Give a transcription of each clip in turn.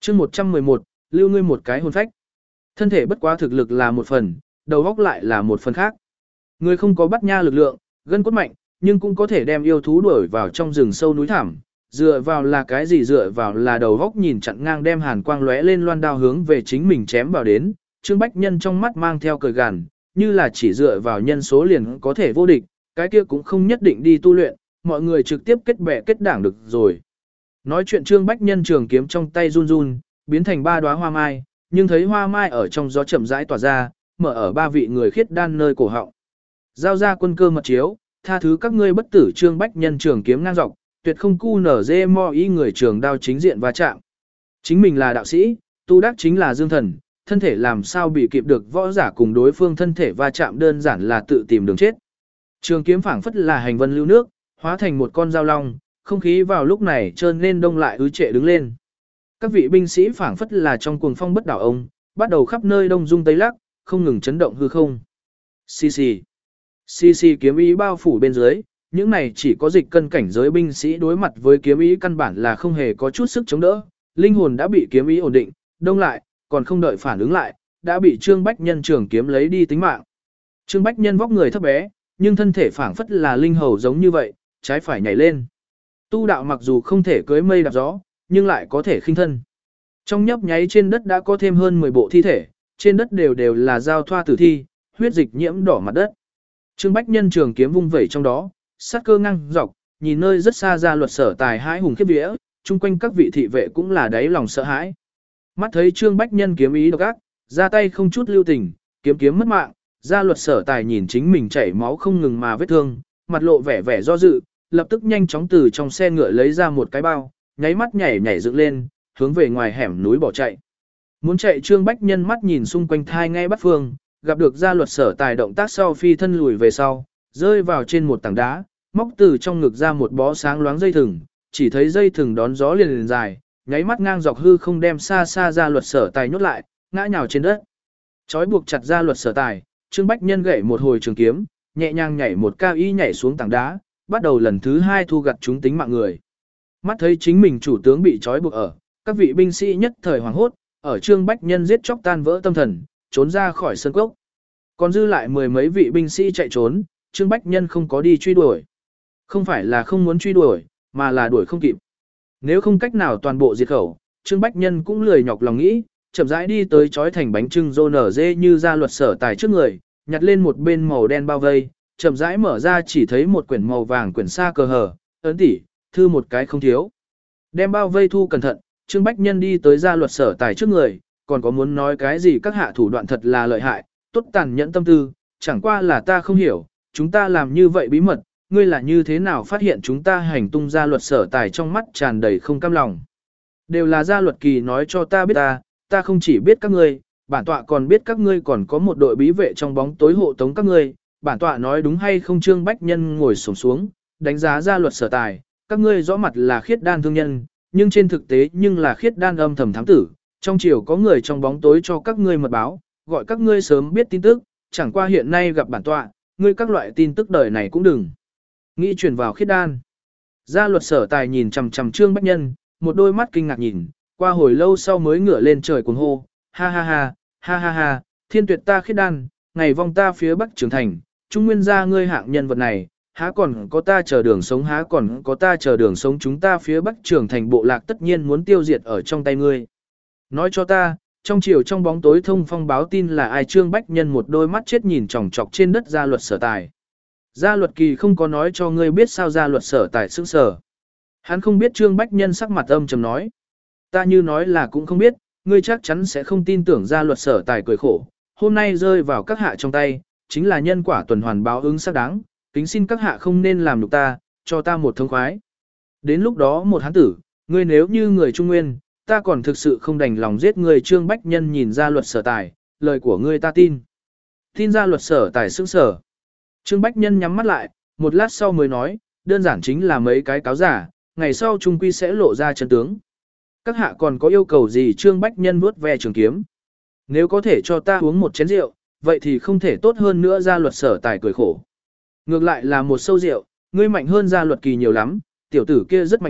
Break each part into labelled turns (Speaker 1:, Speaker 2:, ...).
Speaker 1: chương 111, lưu ngươi một cái hồn phách. Thân thể bất quá thực lực là một phần, đầu óc lại là một phần khác. Người không có bắt nha lực lượng, gân cốt mạnh, nhưng cũng có thể đem yêu thú đuổi vào trong rừng sâu núi thẳm. Dựa vào là cái gì? Dựa vào là đầu óc nhìn chặn ngang đem hàn quang lóe lên loan đao hướng về chính mình chém vào đến. Trương Bách Nhân trong mắt mang theo cười gằn, như là chỉ dựa vào nhân số liền có thể vô địch, cái kia cũng không nhất định đi tu luyện, mọi người trực tiếp kết bè kết đảng được rồi. Nói chuyện Trương Bách Nhân trường kiếm trong tay run run, biến thành 3 đóa hoa mai, nhưng thấy hoa mai ở trong gió chậm rãi tỏa ra, mở ở 3 vị người khiết đan nơi cổ họng. Giao ra quân cơ mật chiếu, tha thứ các ngươi bất tử. Trương Bách Nhân trường kiếm ngang dọc, tuyệt không cu nở dê mo ý người trường đao chính diện va chạm. Chính mình là đạo sĩ, tu đắc chính là dương thần, thân thể làm sao bị kịp được võ giả cùng đối phương thân thể va chạm, đơn giản là tự tìm đường chết. Trường kiếm phảng phất là hành vân lưu nước, hóa thành một con dao long, không khí vào lúc này trơn nên đông lại ứ trệ đứng lên. Các vị binh sĩ phảng phất là trong cuồng phong bất đảo ông, bắt đầu khắp nơi đông dung tây lắc, không ngừng chấn động hư không. Xì xì. Xì xì kiếm ý bao phủ bên dưới, những này chỉ có dịch cân cảnh giới binh sĩ đối mặt với kiếm ý căn bản là không hề có chút sức chống đỡ, linh hồn đã bị kiếm ý ổn định, đông lại, còn không đợi phản ứng lại, đã bị Trương Bách Nhân trường kiếm lấy đi tính mạng. Trương Bách Nhân vóc người thấp bé, nhưng thân thể phảng phất là linh hầu giống như vậy, trái phải nhảy lên. Tu đạo mặc dù không thể cưới mây đạp gió, nhưng lại có thể khinh thân. Trong nhấp nháy trên đất đã có thêm hơn 10 bộ thi thể, trên đất đều là giao thoa tử thi, huyết dịch nhiễm đỏ mặt đất. Trương Bách Nhân trường kiếm vung vẩy trong đó, sát cơ ngang dọc, nhìn nơi rất xa ra luật sở tài hãi hùng khiếp vía, chung quanh các vị thị vệ cũng là đáy lòng sợ hãi. Mắt thấy Trương Bách Nhân kiếm ý độc ác, ra tay không chút lưu tình, kiếm mất mạng, gia luật sở tài nhìn chính mình chảy máu không ngừng mà vết thương, mặt lộ vẻ do dự, lập tức nhanh chóng từ trong xe ngựa lấy ra một cái bao, nháy mắt nhảy dựng lên, hướng về ngoài hẻm núi bỏ chạy. Muốn chạy Trương Bách Nhân mắt nhìn xung quanh thai ngay bắt phương, gặp được gia luật sở tài động tác sau phi thân lùi về sau, rơi vào trên một tảng đá, móc từ trong ngực ra một bó sáng loáng dây thừng, chỉ thấy dây thừng đón gió liền dài, nháy mắt ngang dọc hư không đem xa gia luật sở tài nhốt lại, ngã nhào trên đất. Chói buộc chặt gia luật sở tài, Trương Bách Nhân gậy một hồi trường kiếm, nhẹ nhàng nhảy một cao y nhảy xuống tảng đá, bắt đầu lần thứ 2 thu gặt chúng tính mạng người. Mắt thấy chính mình chủ tướng bị trói buộc ở, các vị binh sĩ nhất thời hoảng hốt, ở Trương Bách Nhân giết chóc tan vỡ tâm thần, trốn ra khỏi sân cốc. Còn dư lại 10 mấy vị binh sĩ chạy trốn, Trương Bách Nhân không có đi truy đuổi. Không phải là không muốn truy đuổi, mà là đuổi không kịp. Nếu không cách nào toàn bộ diệt khẩu, Trương Bách Nhân cũng lười nhọc lòng nghĩ, chậm rãi đi tới chói thành bánh trưng rô nở dê như ra luật sở tài trước người, nhặt lên một bên màu đen bao vây, chậm rãi mở ra chỉ thấy một quyển màu vàng quyển sa cờ hở, ấn tỉ, thư một cái không thiếu. Đem bao vây thu cẩn thận, Trương Bách Nhân đi tới gia luật sở tài trước người, còn có muốn nói cái gì các hạ thủ đoạn thật là lợi hại, tốt tàn nhẫn tâm tư, chẳng qua là ta không hiểu, chúng ta làm như vậy bí mật, ngươi là như thế nào phát hiện chúng ta hành tung? Gia luật sở tài trong mắt tràn đầy không cam lòng. Đều là gia luật kỳ nói cho ta biết, ta không chỉ biết các ngươi, bản tọa còn biết các ngươi còn có một đội bí vệ trong bóng tối hộ tống các ngươi, bản tọa nói đúng hay không? Trương Bách Nhân ngồi xổm xuống, đánh giá gia luật sở tài, các ngươi rõ mặt là khiết đan thương nhân, nhưng trên thực tế nhưng là khiết đan âm thầm thám tử, trong triều có người trong bóng tối cho các ngươi mật báo, gọi các ngươi sớm biết tin tức, chẳng qua hiện nay gặp bản tọa, ngươi các loại tin tức đời này cũng đừng nghĩ chuyển vào khiết đan. Gia luật sở tài nhìn chằm chằm Trương Bách Nhân, một đôi mắt kinh ngạc nhìn, qua hồi lâu sau mới ngửa lên trời cuồng hô, ha ha ha, ha ha ha, thiên tuyệt ta khiết đan, ngày vong ta phía bắc trưởng thành, trung nguyên gia ngươi hạng nhân vật này, há còn có ta chờ đường sống, há còn có ta chờ đường sống, chúng ta phía bắc trưởng thành bộ lạc tất nhiên muốn tiêu diệt ở trong tay ngươi. Nói cho ta, trong chiều trong bóng tối thông phong báo tin là ai? Trương Bách Nhân một đôi mắt chết nhìn chòng chọc trên đất gia luật sở tài. Gia luật kỳ không có nói cho ngươi biết sao? Gia luật sở tài sững sờ. Hắn không biết. Trương Bách Nhân sắc mặt âm trầm nói. Ta như nói là cũng không biết, ngươi chắc chắn sẽ không tin tưởng. Gia luật sở tài cười khổ. Hôm nay rơi vào các hạ trong tay, chính là nhân quả tuần hoàn báo ứng xác đáng, kính xin các hạ không nên làm nhục ta, cho ta một thông khoái. Đến lúc đó một hán tử, ngươi nếu như người Trung Nguyên, ta còn thực sự không đành lòng giết người. Trương Bách Nhân nhìn gia luật sở tài, lời của ngươi ta tin. Tin? Gia luật sở tài sững sờ. Trương Bách Nhân nhắm mắt lại, một lát sau mới nói, đơn giản chính là mấy cái cáo giả, ngày sau trung quy sẽ lộ ra chân tướng. Các hạ còn có yêu cầu gì? Trương Bách Nhân vuốt ve trường kiếm. Nếu có thể cho ta uống một chén rượu, vậy thì không thể tốt hơn nữa. Gia luật sở tài cười khổ. Ngược lại là một sâu rượu, ngươi mạnh hơn gia luật kỳ nhiều lắm, tiểu tử kia rất mạnh miệng,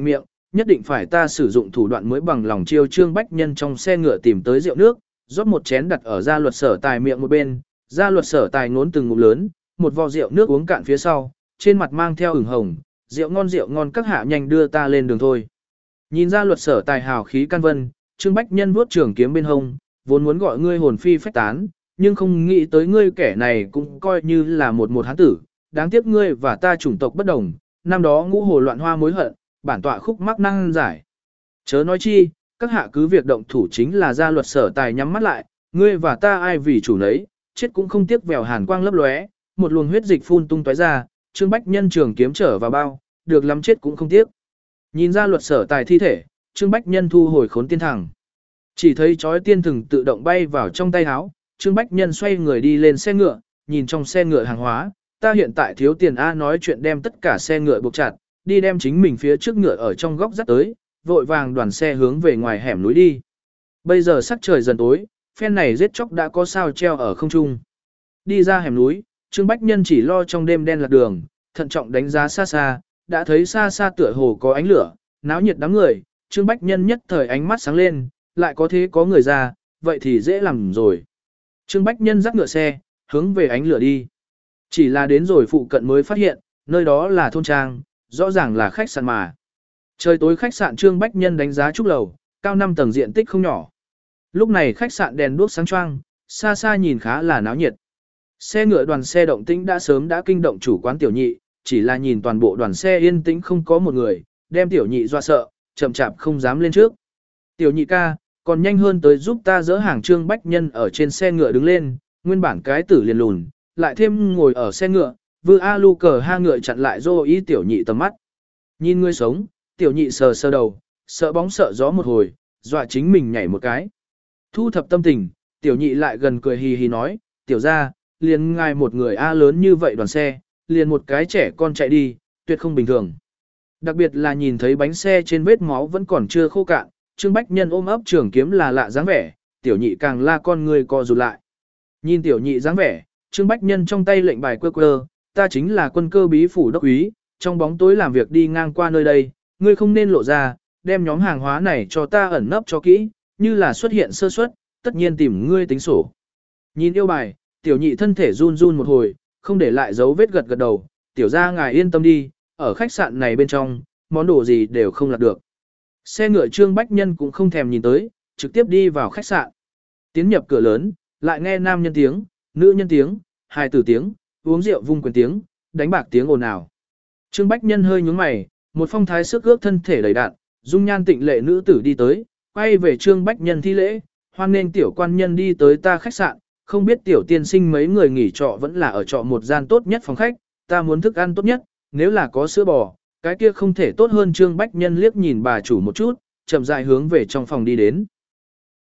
Speaker 1: nhất định phải ta sử dụng thủ đoạn mới bằng lòng chiêu Trương Bách Nhân trong xe ngựa tìm tới rượu nước, rót một chén đặt ở gia luật Sở Tài miệng một bên, gia luật Sở Tài ngốn từng ngụm lớn, một vò rượu nước uống cạn phía sau, trên mặt mang theo ửng hồng, rượu ngon các hạ nhanh đưa ta lên đường thôi. Nhìn gia luật Sở Tài hào khí can vân, Trương Bách Nhân vuốt trường kiếm bên hông, vốn muốn gọi ngươi hồn phi phách tán, nhưng không nghĩ tới ngươi kẻ này cũng coi như là một hán tử, đáng tiếc ngươi và ta chủng tộc bất đồng, năm đó ngũ hồ loạn hoa mối hận, bản tọa khúc mắc năng giải. Chớ nói chi, các hạ cứ việc động thủ chính là gia luật Sở Tài nhắm mắt lại, ngươi và ta ai vì chủ nấy, chết cũng không tiếc vèo hàn quang lấp lóe, một luồng huyết dịch phun tung tóe ra, Trương Bách Nhân trường kiếm trở vào bao, được lắm chết cũng không tiếc. Nhìn gia luật Sở Tài thi thể, Trương Bách Nhân thu hồi khốn tiên thẳng. Chỉ thấy chói tiên thừng tự động bay vào trong tay áo, Trương Bách Nhân xoay người đi lên xe ngựa, nhìn trong xe ngựa hàng hóa, ta hiện tại thiếu tiền A nói chuyện đem tất cả xe ngựa buộc chặt, đi đem chính mình phía trước ngựa ở trong góc dắt tới, vội vàng đoàn xe hướng về ngoài hẻm núi đi. Bây giờ sắc trời dần tối, phen này giết chóc đã có sao treo ở không trung. Đi ra hẻm núi, Trương Bách Nhân chỉ lo trong đêm đen lạc đường, thận trọng đánh giá xa xa, đã thấy xa xa tựa hồ có ánh lửa, náo nhiệt đám người, Trương Bách Nhân nhất thời ánh mắt sáng lên, lại có thế có người ra, vậy thì dễ làm rồi. Trương Bách Nhân dắt ngựa xe, hướng về ánh lửa đi. Chỉ là đến rồi phụ cận mới phát hiện, nơi đó là thôn trang, rõ ràng là khách sạn mà. Trời tối khách sạn Trương Bách Nhân đánh giá trúc lầu, cao 5 tầng diện tích không nhỏ. Lúc này khách sạn đèn đuốc sáng choang, xa xa nhìn khá là náo nhiệt. Xe ngựa đoàn xe động tĩnh đã sớm đã kinh động chủ quán tiểu nhị, chỉ là nhìn toàn bộ đoàn xe yên tĩnh không có một người, đem tiểu nhị dọa sợ, chậm chạp không dám lên trước. Tiểu nhị ca, còn nhanh hơn tới giúp ta dỡ hàng. Trương Bách Nhân ở trên xe ngựa đứng lên, nguyên bản cái tử liền lùn, lại thêm ngồi ở xe ngựa, vừa a lu cờ ha ngựa chặn lại dô ý tiểu nhị tầm mắt. Nhìn ngươi sống, tiểu nhị sờ sờ đầu, sợ bóng sợ gió một hồi, dọa chính mình nhảy một cái. Thu thập tâm tình, tiểu nhị lại gần cười hì hì nói, tiểu ra, liền ngài một người a lớn như vậy đoàn xe, liền một cái trẻ con chạy đi, tuyệt không bình thường. Đặc biệt là nhìn thấy bánh xe trên vết máu vẫn còn chưa khô cạn, Trương Bách Nhân ôm ấp trường kiếm là lạ dáng vẻ, tiểu nhị càng la con người co rụt lại. Nhìn tiểu nhị dáng vẻ, Trương Bách Nhân trong tay lệnh bài quơ quơ, ta chính là quân cơ bí phủ đốc úy, trong bóng tối làm việc đi ngang qua nơi đây, ngươi không nên lộ ra, đem nhóm hàng hóa này cho ta ẩn nấp cho kỹ, như là xuất hiện sơ suất, tất nhiên tìm ngươi tính sổ. Nhìn yêu bài, tiểu nhị thân thể run run một hồi, không để lại dấu vết gật gật đầu, tiểu ra ngài yên tâm đi, ở khách sạn này bên trong, món đồ gì đều không lạc được. Xe ngựa Trương Bách Nhân cũng không thèm nhìn tới, trực tiếp đi vào khách sạn. Tiến nhập cửa lớn, lại nghe nam nhân tiếng, nữ nhân tiếng, hài tử tiếng, uống rượu vung quyền tiếng, đánh bạc tiếng ồn ào. Trương Bách Nhân hơi nhướng mày, một phong thái sức ước thân thể đầy đạn, dung nhan tịnh lệ nữ tử đi tới, quay về Trương Bách Nhân thi lễ, hoan nên tiểu quan nhân đi tới ta khách sạn, không biết tiểu tiên sinh mấy người nghỉ trọ vẫn là ở trọ một gian tốt nhất phòng khách, ta muốn thức ăn tốt nhất, nếu là có sữa bò, cái kia không thể tốt hơn. Trương Bách Nhân liếc nhìn bà chủ một chút, chậm rãi hướng về trong phòng đi đến.